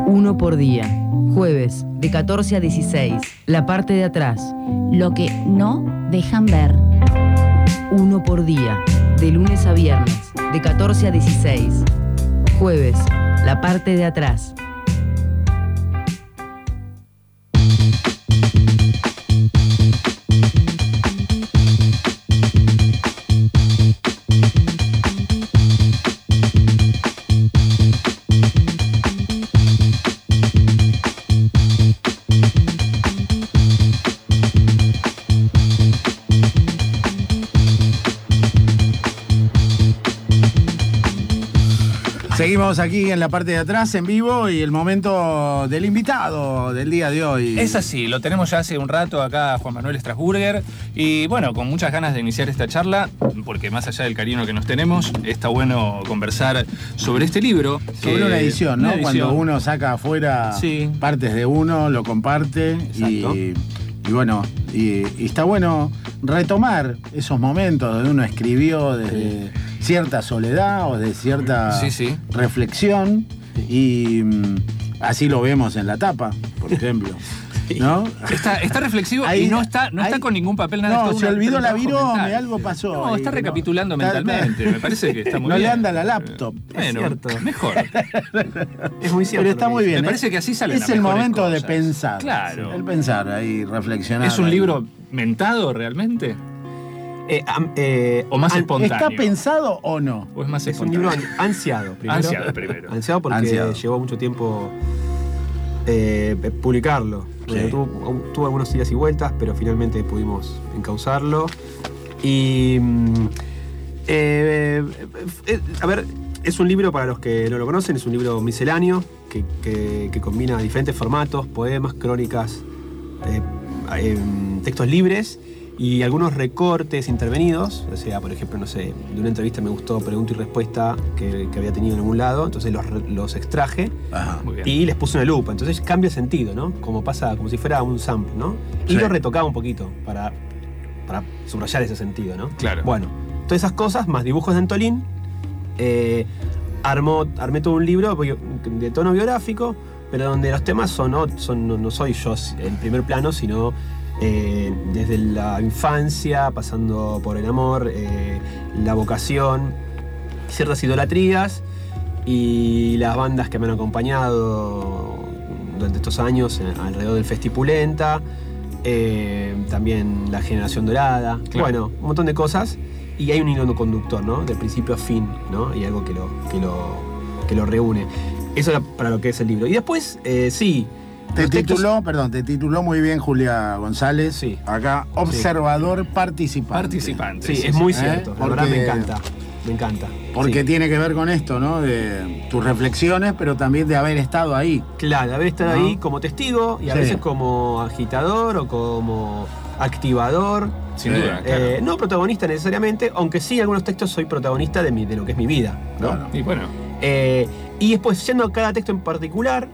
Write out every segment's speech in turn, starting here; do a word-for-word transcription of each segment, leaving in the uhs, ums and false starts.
Uno por día. Jueves, de catorce a dieciséis. La parte de atrás. Lo que no dejan ver. Uno por día. De lunes a viernes, de catorce a dieciséis. Jueves, la parte de atrás. Seguimos aquí en la parte de atrás, en vivo, y el momento del invitado del día de hoy. Es así, lo tenemos ya hace un rato acá, Juan Manuel Strasburger, y bueno, con muchas ganas de iniciar esta charla, porque más allá del cariño que nos tenemos, está bueno conversar sobre este libro. Sobre una edición, ¿no? Una edición. Cuando uno saca afuera sí. partes de uno, lo comparte, y, y bueno, y, y está bueno retomar esos momentos donde uno escribió desde... Sí. cierta soledad o de cierta sí, sí. reflexión, y mm, así lo vemos en la tapa, por ejemplo. ¿No? Está, está reflexivo ahí, y no está, no ahí, está con ningún papel, nada. No, se una, olvidó la virome, algo pasó. No, está ahí, recapitulando no, mentalmente, está, me parece que está muy no bien. No le anda la laptop. Bueno, cierto. Mejor. Es muy cierto. Pero está muy bien. Me parece que así sale. Es el momento cosas. de pensar. Claro. El pensar, ahí, reflexionar. ¿Es un ahí. libro mentado realmente? Eh, eh, ¿O más espontáneo? ¿Está pensado o no? ¿O es más es un libro ansiado primero. Ansiado primero. Ansiado porque ansiado. llevó mucho tiempo eh, publicarlo. Sí. Bueno, tuvo, tuvo algunos días y vueltas, pero finalmente pudimos encauzarlo. Y... Eh, eh, a ver, es un libro, para los que no lo conocen, es un libro misceláneo que, que, que combina diferentes formatos, poemas, crónicas, eh, eh, textos libres y algunos recortes intervenidos. O sea, por ejemplo, no sé, de una entrevista me gustó pregunta y respuesta que, que había tenido en algún lado, entonces los, los extraje. Ajá, muy bien. Y les puse una lupa. Entonces cambia el sentido, ¿no? Como pasa, como si fuera un sample, ¿no? Y sí. lo retocaba un poquito para, para subrayar ese sentido, ¿no? Claro. Bueno, todas esas cosas, más dibujos de Antolín, eh, armó, armé todo un libro de tono biográfico, pero donde los temas son, no, son, no, no soy yo en primer plano, sino eh, desde la infancia, pasando por el amor, eh, la vocación, ciertas idolatrías y las bandas que me han acompañado durante estos años alrededor del Festipulenta, eh, también la Generación Dorada, claro. Bueno, un montón de cosas. Y hay un hilo conductor, ¿no? De principio a fin, ¿no? Y algo que lo, que lo, que lo reúne. Eso era para lo que es el libro. Y después, eh, sí. Te tituló, textos... perdón, te tituló muy bien Julia González. Sí. Acá, observador sí. participante. Participante. Sí, sí, es muy cierto. ¿Eh? La verdad me encanta. Me encanta. Porque sí. tiene que ver con esto, ¿no? De tus reflexiones, pero también de haber estado ahí. Claro, de haber estado ¿no? ahí como testigo y a sí. veces como agitador o como activador. Sin duda, claro. eh, no protagonista necesariamente, aunque sí en algunos textos soy protagonista de, mi, de lo que es mi vida, ¿no? Claro. Y bueno. Eh, y después, yendo a cada texto en particular,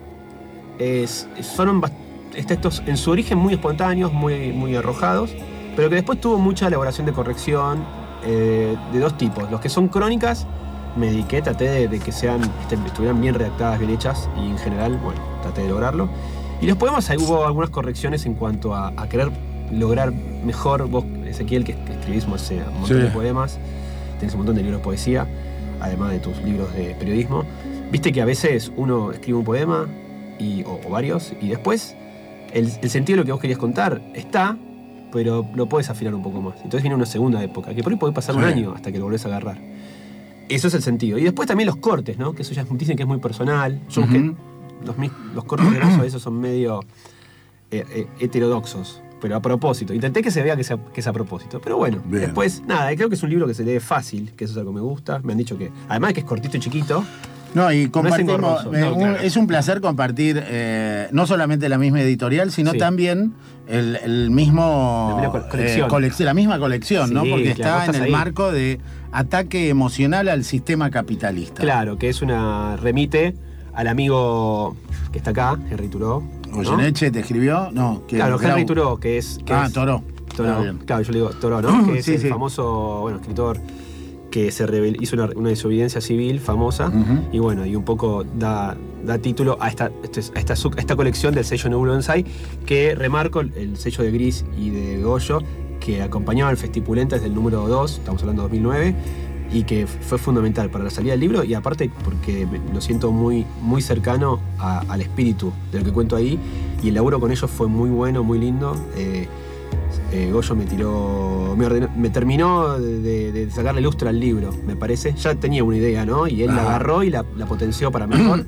es, son textos en su origen muy espontáneos, muy, muy arrojados, pero que después tuvo mucha elaboración de corrección eh, de dos tipos. Los que son crónicas, me dediqué, traté de, de que sean, estuvieran bien redactadas, bien hechas, y en general, bueno, traté de lograrlo. Y los poemas, ahí hubo algunas correcciones en cuanto a, a querer lograr mejor. Vos, Ezequiel, que escribís un montón sí. de poemas, tenés un montón de libros de poesía, además de tus libros de periodismo. Viste que a veces uno escribe un poema, y, o, o varios, y después el, el sentido de lo que vos querías contar está, pero lo podés afinar un poco más. Entonces viene una segunda época, que por ahí puede pasar sí. un año hasta que lo volvés a agarrar. Eso es el sentido. Y después también los cortes, ¿no? Que eso ya dicen que es muy personal. Yo uh-huh. que los, los cortes de Lazo, esos son medio eh, eh, heterodoxos. Pero a propósito. Intenté que se vea que, sea, que es a propósito. Pero bueno, bien. Después, nada, creo que es un libro que se lee fácil, que eso es algo que me gusta. Me han dicho que, además de que es cortito y chiquito. No, y compartimos. No es, eh, no, claro. Es un placer compartir eh, no solamente la misma editorial, sino sí. también el, el mismo. La, colección. Eh, colección, la misma colección, sí, ¿no? Porque está en el ahí. marco de ataque emocional al sistema capitalista. Claro, que es una. Remite al amigo que está acá, Henry Thoreau. Goyeneche, ¿no? ¿Te escribió? No. Que claro, Henry Thoreau, que es. Que ah, es, Thoreau. Thoreau. Claro, yo le digo Thoreau, ¿no? Que es sí, el sí. famoso, bueno, escritor que se rebel, hizo una, una desobediencia civil famosa, uh-huh. y bueno, y un poco da, da título a esta, a, esta, a esta colección del sello Nebulo Onsai, que remarco el sello de Gris y de Goyo, que acompañaba al Festipulenta desde el número dos, estamos hablando de dos mil nueve, y que fue fundamental para la salida del libro, y aparte porque lo siento muy, muy cercano a, al espíritu de lo que cuento ahí, y el laburo con ellos fue muy bueno, muy lindo. Eh, eh, Goyo me tiró, me, ordenó, me terminó de, de sacarle lustre al libro, me parece. Ya tenía una idea, ¿no? Y él ah. la agarró y la, la potenció para mejor.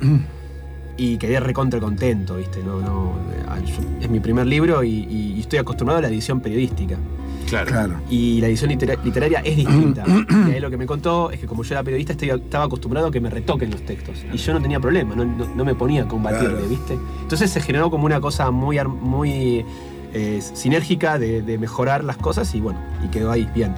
Y quedé recontra contento, ¿viste? No, no, es mi primer libro y, y estoy acostumbrado a la edición periodística. Claro. claro. Y la edición litera- literaria es distinta. Y ahí lo que me contó es que como yo era periodista estoy, estaba acostumbrado a que me retoquen los textos. Y yo no tenía problema, no, no, no me ponía a combatirle, claro. ¿viste? Entonces se generó como una cosa muy, muy eh, sinérgica de, de mejorar las cosas y bueno, y quedó ahí bien.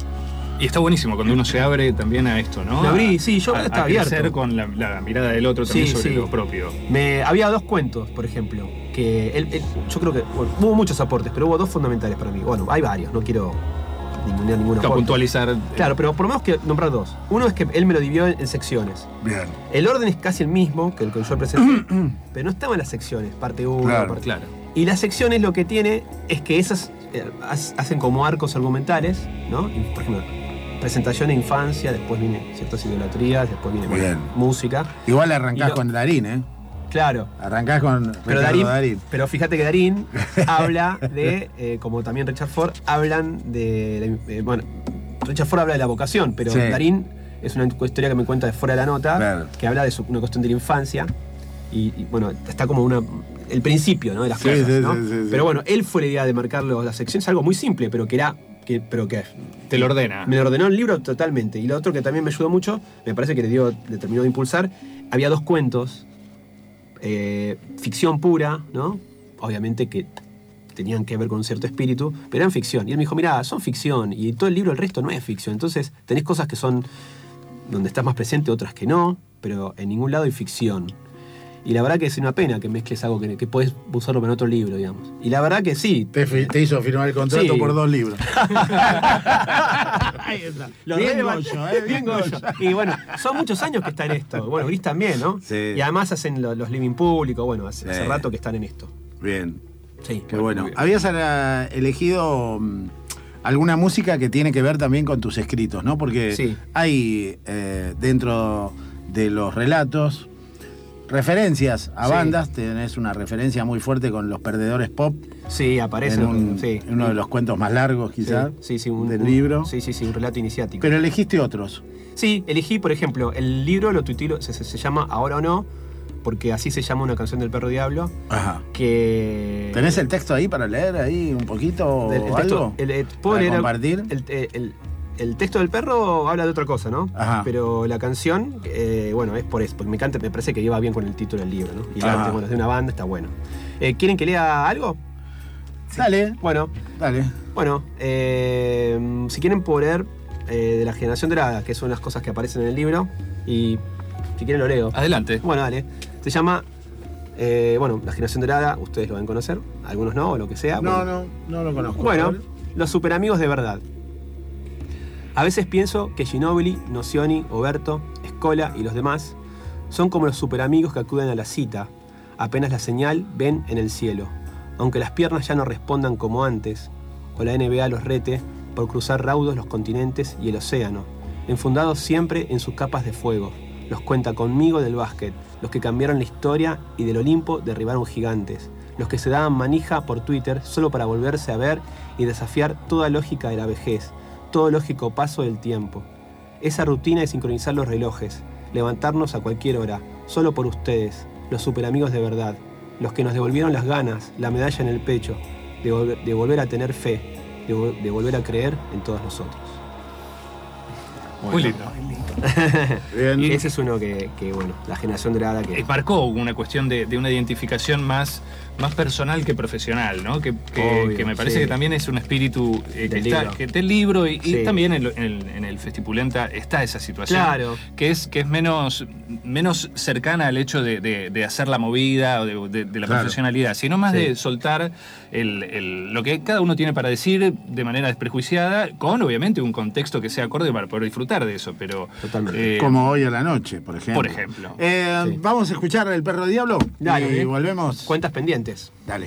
Y está buenísimo cuando uno se abre también a esto, ¿no? Me abrí, sí, yo a, estaba a abierto. con la, la mirada del otro también sí, sobre sí. lo propio. Me, había dos cuentos, por ejemplo, que él, él, yo creo que bueno, hubo muchos aportes, pero hubo dos fundamentales para mí. Bueno, hay varios, no quiero ningunear ninguno. Claro, puntualizar. Claro, pero por lo menos que nombrar dos. Uno es que él me lo dividió en, en secciones. Bien. El orden es casi el mismo que el que yo presenté, pero no estaban las secciones, parte uno, claro, parte... Claro. Y las secciones lo que tiene es que esas eh, hacen como arcos argumentales, ¿no? Y, por ejemplo, presentación de infancia, después viene ciertas idolatrías, después viene bueno, música. Igual arrancás lo, con Darín, ¿eh? Claro. Arrancás con pero Darín, Darín. Pero fíjate que Darín habla de, eh, como también Richard Ford, hablan de, de eh, bueno, Richard Ford habla de la vocación, pero sí. Darín es una historia que me cuenta de fuera de la nota, claro. que habla de su, una cuestión de la infancia, y, y bueno, está como una... el principio, ¿no? de las sí, cosas, sí, ¿no? Sí, sí, pero bueno, él fue la idea de marcar las secciones, algo muy simple, pero que era... Que, pero que te lo ordena. Me lo ordenó el libro totalmente. Y lo otro que también me ayudó mucho, me parece que le dio, le terminó de impulsar, había dos cuentos, eh, ficción pura, ¿no? Obviamente que tenían que ver con un cierto espíritu, pero eran ficción. Y él me dijo, mirá, son ficción, y todo el libro, el resto no es ficción. Entonces tenés cosas que son donde estás más presente, otras que no, pero en ningún lado hay ficción. Y la verdad que es una pena que mezcles algo que, que podés usarlo para otro libro, digamos. Y la verdad que sí. Te, te hizo firmar el contrato sí. por dos libros. Ahí está. Lo bien Goyo, ¿eh? Bien Goyo. Y bueno, son muchos años que está en esto. Bueno, Gris también, ¿no? Sí. Y además hacen los, los living públicos. Bueno, hace, sí. hace rato que están en esto. Bien. Sí. Qué bueno. bueno. ¿Habías elegido alguna música que tiene que ver también con tus escritos, no? Porque sí. hay eh, dentro de los relatos referencias a sí. bandas, tenés una referencia muy fuerte con Los Perdedores Pop. Sí, aparece en un, sí. uno de los cuentos más largos, quizás, sí, sí, sí, un, del libro. Sí, sí, sí, un relato iniciático. Pero elegiste otros. Sí, elegí, por ejemplo, el libro lo titilo, se, se, se llama Ahora o No, porque así se llama una canción del Perro Diablo. Ajá. Que... ¿Tenés el texto ahí para leer ahí un poquito el, el o texto, algo? El, el, ¿Puedo ¿Para leer compartir? El, el, el, el texto del perro habla de otra cosa, ¿no? Ajá. Pero la canción, eh, bueno, es por eso, porque me encanta, me parece que lleva bien con el título del libro, ¿no? Y el arte, bueno, es de una banda, está bueno. Eh, ¿Quieren que lea algo? Sí. Dale. Bueno. Dale. Bueno, eh, si quieren poder eh, de la Generación Dorada, que son las cosas que aparecen en el libro, y si quieren lo leo. Adelante. Bueno, dale. Se llama, eh, bueno, La Generación Dorada, ustedes lo van a conocer, algunos no, o lo que sea. No, bueno. no, no lo conozco. Bueno, los superamigos de verdad. A veces pienso que Ginóbili, Nocioni, Oberto, Scola y los demás son como los superamigos que acuden a la cita, apenas la señal ven en el cielo, aunque las piernas ya no respondan como antes, o la N B A los rete por cruzar raudos los continentes y el océano, enfundados siempre en sus capas de fuego. Los cuenta conmigo del básquet, los que cambiaron la historia y del Olimpo derribaron gigantes, los que se daban manija por Twitter solo para volverse a ver y desafiar toda lógica de la vejez, todo lógico paso del tiempo. Esa rutina de sincronizar los relojes, levantarnos a cualquier hora, solo por ustedes, los superamigos de verdad, los que nos devolvieron las ganas, la medalla en el pecho, de, volver, de volver a tener fe, de, de volver a creer en todos nosotros. Bueno, muy lindo. Bien. Y ese es uno que, que, bueno, la Generación Dorada que... Marcó una cuestión de, de una identificación más, más personal que profesional, ¿no? Que, que, Obvio, que me parece sí. que también es un espíritu eh, que está libro. que del libro y, sí. y también en, en, en el Festipulenta está esa situación. Claro. Que es, que es menos, menos cercana al hecho de, de, de hacer la movida o de, de, de la claro. profesionalidad, sino más sí. de soltar el, el, lo que cada uno tiene para decir de manera desprejuiciada, con obviamente un contexto que sea acorde para poder disfrutar de eso, pero... Totalmente. Eh, Como hoy a la noche, por ejemplo. Por ejemplo. Eh, sí. Vamos a escuchar El Perro Diablo. Dale. Y volvemos. Cuentas pendientes. Dale.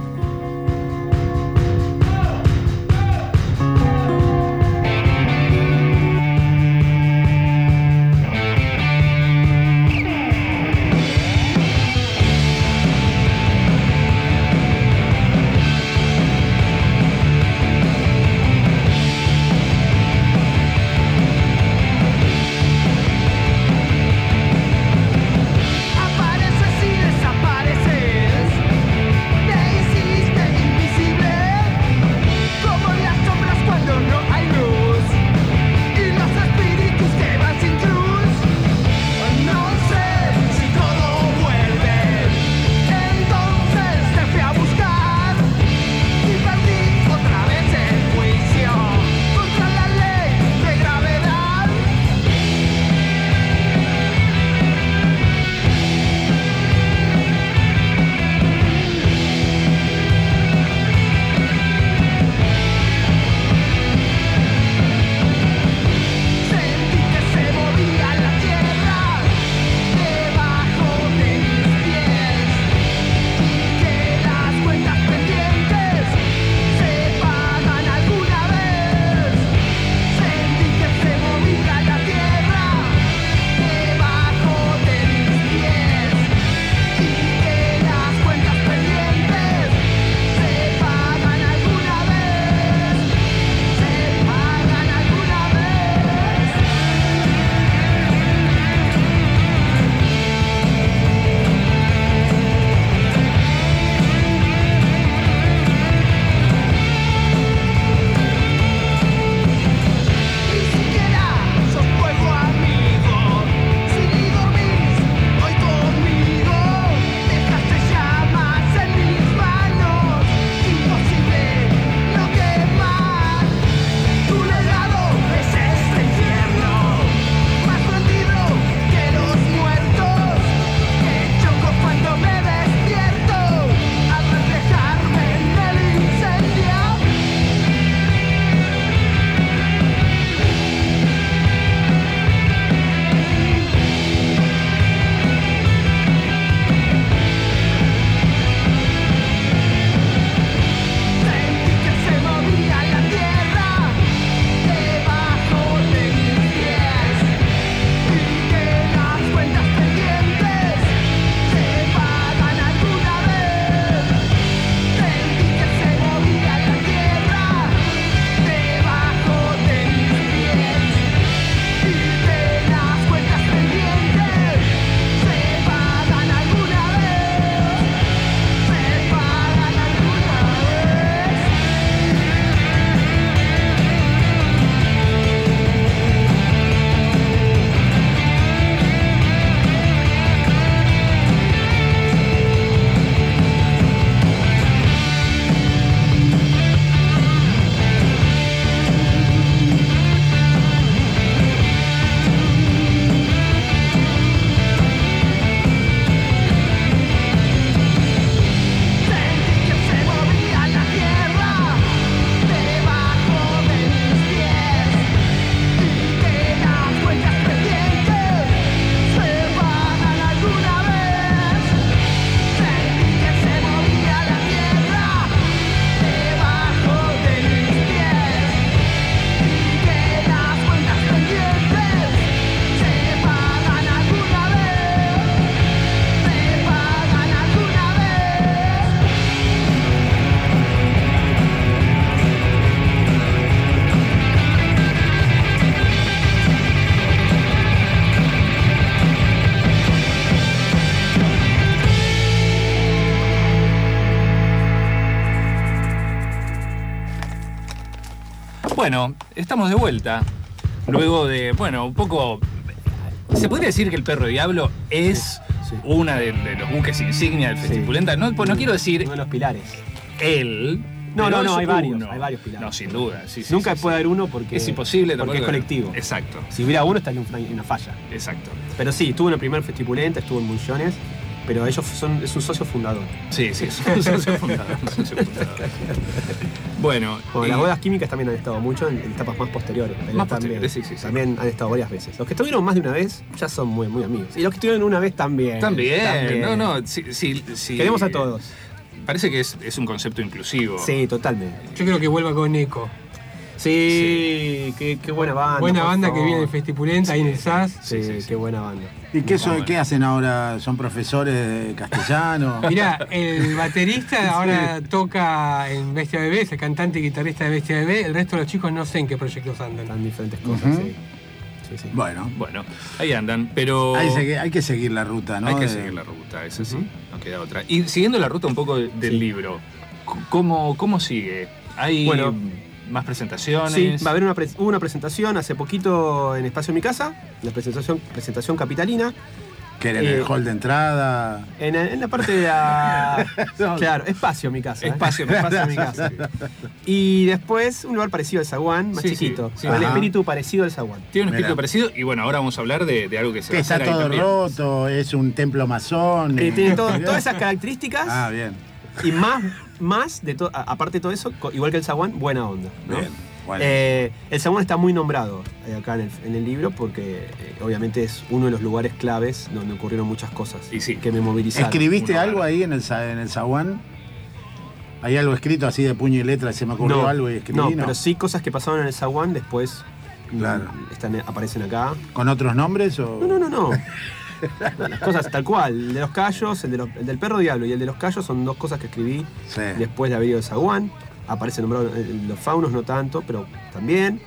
Apareces y desapareces. Bueno, estamos de vuelta. Luego de, bueno, un poco... ¿Se podría decir que El Perro Diablo es sí. una de, de los buques insignia del Festipulenta. Sí. No, pues no quiero decir... Uno de los pilares. Él... No, no, no, hay uno. varios, hay varios pilares. No, sin duda. Sí, sí, Nunca sí, puede sí. haber uno porque es imposible. Porque es colectivo. Exacto. Si hubiera uno estaría en una falla. Exacto. Pero sí, estuvo en el primer Festipulenta, estuvo en Munciones, pero ellos son, es un socio fundador. Sí, sí, es un socio fundador. Un socio fundador. Bueno, bueno y... las bodas químicas también han estado mucho en, en etapas más posteriores. Pero Más también, posteriores, sí, sí, sí. También han estado varias veces. Los que estuvieron más de una vez ya son muy, muy amigos. Y los que estuvieron una vez también. También. también. No, no, sí, sí, sí. Queremos a todos. Parece que es, es un concepto inclusivo. Sí, totalmente. Yo creo que vuelva con Eco. Sí, sí. Qué, qué buena banda. Buena banda favor. Que viene de Festipulenta, ahí en el S A S. Sí, sí, sí, qué buena banda. ¿Y qué, son, qué hacen ahora? ¿Son profesores de castellano? Mirá, el baterista sí. ahora toca en Bestia Bebé, es el cantante y guitarrista de Bestia Bebé. El resto de los chicos no sé en qué proyectos andan. Están diferentes cosas, uh-huh. sí. Sí, sí. Bueno. Bueno, ahí andan, pero... Hay, hay que seguir la ruta, ¿no? Hay que de... seguir la ruta, eso sí, uh-huh. no queda otra. Y siguiendo la ruta un poco del sí. libro, ¿cómo, cómo sigue? ¿Hay bueno, más presentaciones? Sí, va a haber una, pre- una presentación hace poquito en Espacio Mi Casa, la presentación, presentación capitalina. Que era en eh, el hall de entrada. En, en la parte de la... no, claro, Espacio Mi Casa. Espacio, ¿eh? Espacio Mi Casa. Y después un lugar parecido al Zaguán, más sí, chiquito. Sí, sí. Con el espíritu parecido al Zaguán. Tiene un espíritu Mira. parecido y bueno, ahora vamos a hablar de, de algo que se que va a está hacer ahí todo también. roto, es un templo masón. Eh, tiene todo, todas esas características. Ah, bien. Y más, más de todo, aparte de todo eso, igual que el Zaguán, buena onda, ¿no? Bien. Bueno. Eh, el Zaguán está muy nombrado eh, acá en el, en el libro porque eh, obviamente es uno de los lugares claves donde ocurrieron muchas cosas y sí. que me movilizaron. ¿Escribiste Uno, algo claro. ahí en el, en el Zaguán? ¿Hay algo escrito así de puño y letra? ¿Se me ocurrió no, algo y escribí? No, No, pero sí cosas que pasaron en el Zaguán después claro. están, aparecen acá. ¿Con otros nombres o...? No, no, no, no. Las cosas tal cual. El de los callos, el, de los, el del perro diablo y el de los callos son dos cosas que escribí sí. después de haber ido al Zaguán. Aparece nombrado los faunos, no tanto, pero también.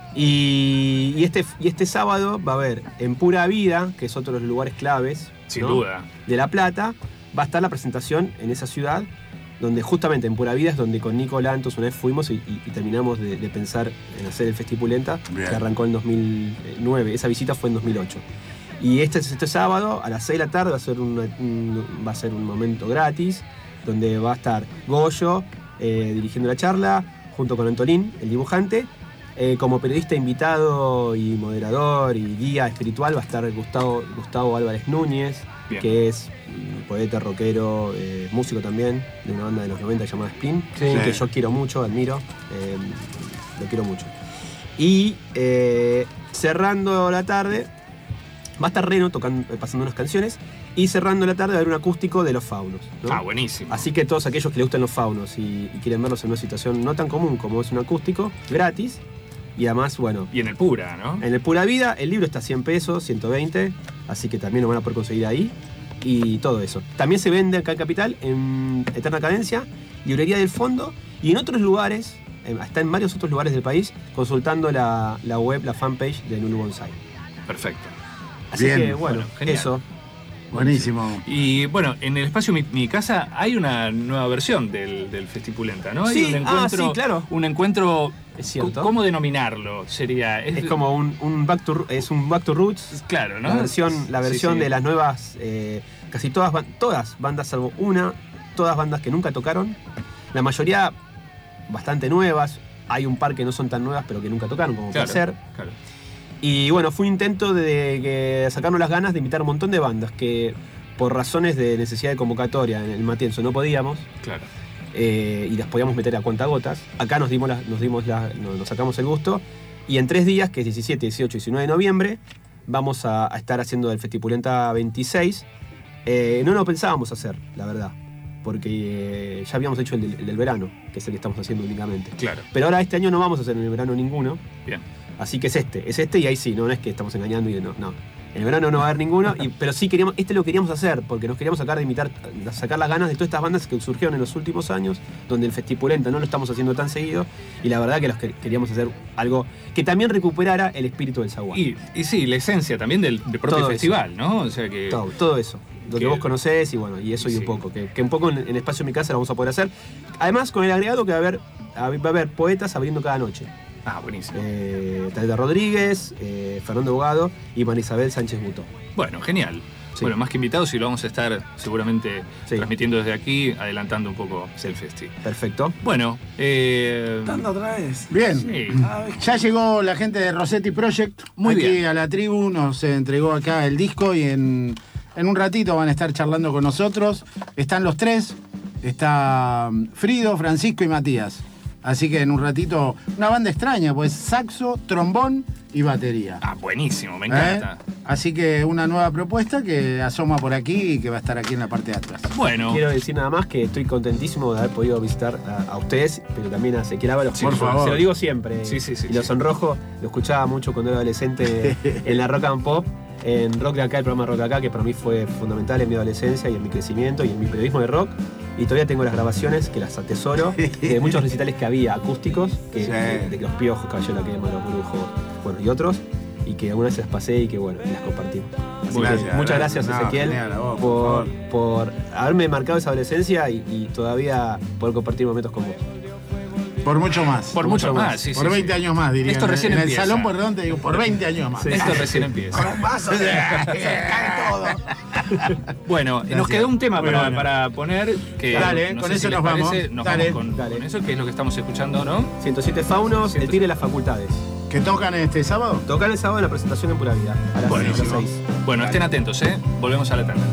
Y, y, este, y este sábado va a haber en Pura Vida, que es otro de los lugares claves, sin ¿no? duda, de La Plata, va a estar la presentación en esa ciudad, donde justamente en Pura Vida es donde con Nico Lantos una vez fuimos y, y, y terminamos de, de pensar en hacer el Festipulenta, que arrancó en dos mil nueve. Esa visita fue en dos mil ocho. Y este, este sábado, a las seis de la tarde, va a ser, una, un, va a ser un momento gratis, donde va a estar Goyo, Eh, dirigiendo la charla, junto con Antolín, el dibujante. Eh, como periodista invitado y moderador y guía espiritual va a estar Gustavo, Gustavo Álvarez Núñez, Bien. que es poeta, rockero, eh, músico también, de una banda de los noventa llamada Spin, sí. que yo quiero mucho, admiro, eh, lo quiero mucho. Y eh, cerrando la tarde, va a estar Reno tocando, pasando unas canciones. Y cerrando la tarde va a haber un acústico de los faunos, ¿no? Ah, buenísimo. Así que todos aquellos que les gustan los faunos y, y quieren verlos en una situación no tan común como es un acústico, gratis. Y además, bueno... Y en el Pura, ¿no? En el Pura Vida, el libro está a cien pesos, ciento veinte, así que también lo van a poder conseguir ahí. Y todo eso. También se vende acá en Capital, en Eterna Cadencia, Librería del Fondo, y en otros lugares, está en varios otros lugares del país, consultando la, la web, la fanpage de Nulu Bonsai. Perfecto. Así Bien. que, bueno, Genial. eso... Buenísimo. Y bueno, en el espacio Mi, Mi Casa hay una nueva versión del, del Festipulenta, ¿no? Hay sí, un encuentro, ah, sí, claro. Un encuentro. Es cierto. ¿Cómo denominarlo? Sería. Es, es como un, un back to es un back to roots. Claro, ¿no? La versión, la versión sí, sí. de las nuevas, eh, casi todas, todas bandas, salvo una, todas bandas que nunca tocaron. La mayoría bastante nuevas. Hay un par que no son tan nuevas, pero que nunca tocaron, como claro, Placer. Claro. Y bueno, fue un intento de, de sacarnos las ganas de invitar a un montón de bandas que por razones de necesidad de convocatoria en el Matienzo no podíamos. Claro. Eh, y las podíamos meter a cuentagotas. Acá nos dimos, la, nos, dimos la, nos, nos sacamos el gusto. Y en tres días, que es diecisiete, dieciocho y diecinueve de noviembre, vamos a, a estar haciendo el Festipulenta veintiséis. Eh, no lo pensábamos hacer, la verdad. Porque eh, ya habíamos hecho el del, el del verano, que es el que estamos haciendo únicamente. Claro. Pero ahora este año no vamos a hacer en el verano ninguno. Bien. Así que es este, es este y ahí sí, no, no es que estamos engañando y no, no. En el verano no va a haber ninguno, y, pero sí queríamos, este lo queríamos hacer, porque nos queríamos sacar de imitar, sacar las ganas de todas estas bandas que surgieron en los últimos años, donde el Festipulenta no lo estamos haciendo tan seguido, y la verdad que los que queríamos hacer algo que también recuperara el espíritu del Zaguán. Y, y sí, la esencia también del, del propio todo festival, eso. ¿no? O sea que. Todo, todo eso. Lo que, que vos conocés y bueno, y eso y, y sí. un poco. Que, que un poco en, en Espacio Mi Casa lo vamos a poder hacer. Además, con el agregado que va a haber, va a haber poetas abriendo cada noche. Ah, buenísimo. Eh, Talita Rodríguez, eh, Fernando Bogado y María Isabel Sánchez Butó. Bueno, genial. Sí. Bueno, más que invitados, y lo vamos a estar seguramente sí. transmitiendo desde aquí, adelantando un poco el festi. Perfecto. Bueno, eh... ¿Dando otra vez? Bien. Sí. Ya llegó la gente de Rossetti Project. Muy aquí bien. A la tribu, nos entregó acá el disco y en, en un ratito van a estar charlando con nosotros. Están los tres. Está Frido, Francisco y Matías. Así que en un ratito, una banda extraña, pues saxo, trombón y batería. Ah, buenísimo, me encanta. ¿Eh? Así que una nueva propuesta que asoma por aquí y que va a estar aquí en la parte de atrás. Bueno. Quiero decir nada más que estoy contentísimo de haber podido visitar a, a ustedes, pero también a Ezequiel Ábalos. Sí, por favor. Se lo digo siempre. Sí, sí, sí. Y lo sonrojo, lo escuchaba mucho cuando era adolescente en la Rock and Pop. En Rock de Acá, el programa Rock de Acá, que para mí fue fundamental en mi adolescencia y en mi crecimiento y en mi periodismo de rock. Y todavía tengo las grabaciones, que las atesoro, de muchos recitales que había acústicos, que, sí. de, de Los Piojos, Caballero de la Quema, Los Brujos, bueno, y otros, y que algunas se las pasé y que, bueno, y las compartimos. Así gracias, que, muchas gracias, no, Ezequiel, vos, por, por, por haberme marcado esa adolescencia y, y todavía poder compartir momentos con vos. Por mucho más. Por mucho más, más sí, Por sí, veinte sí. años más, diría. Esto recién en empieza. En el salón, perdón, te digo, por veinte años más. Sí, esto recién empieza. Con un vaso de... todo. Bueno, gracias. Nos quedó un tema para, bueno. para poner. Que dale, no con sé eso si nos parece, vamos. Nos dale. vamos con, dale. con eso, que es lo que estamos escuchando, ¿no? ciento siete Faunos, el Tigre de las Facultades. ¿Que tocan este sábado? Tocan el sábado en la presentación en Pura Vida, a las seis. Bueno, estén atentos, ¿eh? Volvemos a la tanda.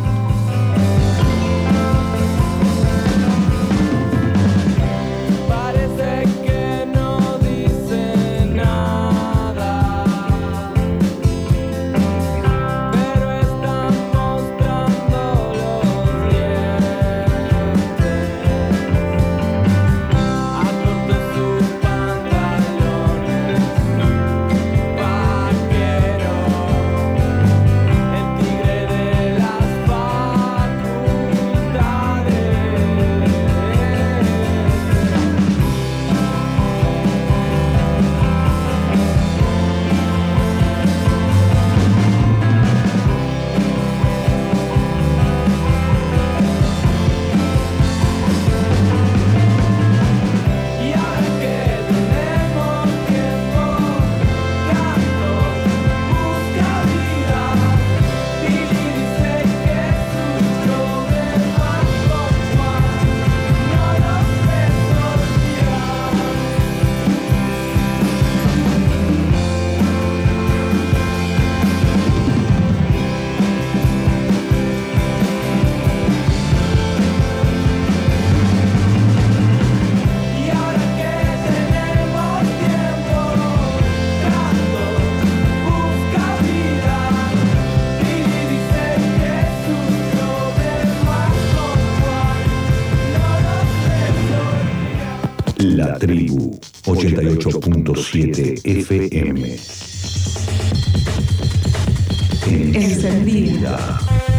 La Tribu ochenta y ocho punto siete F M. Encendida.